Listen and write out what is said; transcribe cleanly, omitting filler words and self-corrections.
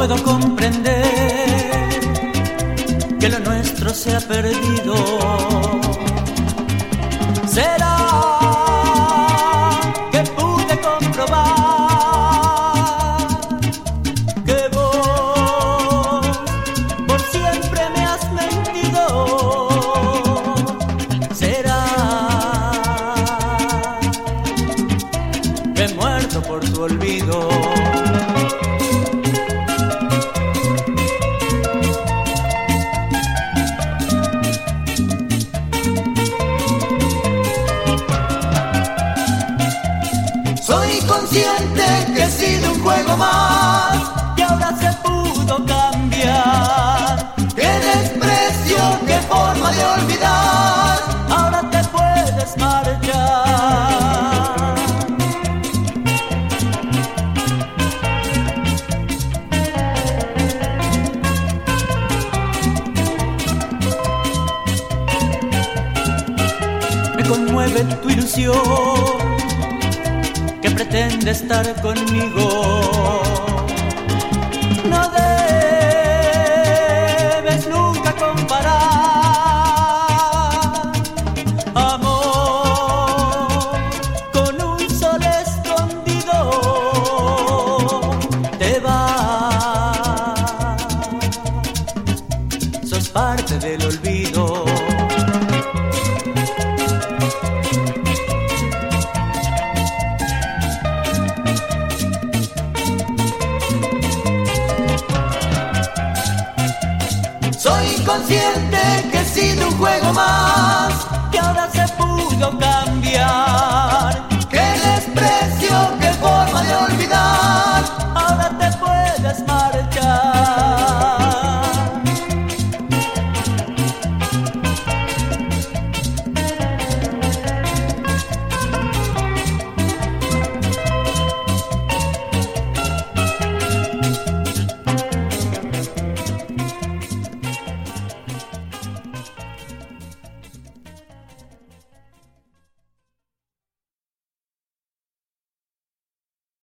puedo comprender que lo nuestro se ha perdido. ¿Será que pude comprobar que vos por siempre me has mentido? ¿Será que he muerto por tu olvido? Soy consciente que he sido un juego más, que ahora se pudo cambiar. qué desprecio, qué forma de olvidar. Ahora te puedes marchar. Me conmueve tu ilusión, que pretende estar conmigo. No debes nunca comparar amor con un sol escondido. Te vas, sos parte del olvido. Soy consciente que he sido un juego más, Que ahora se pudo cambiar.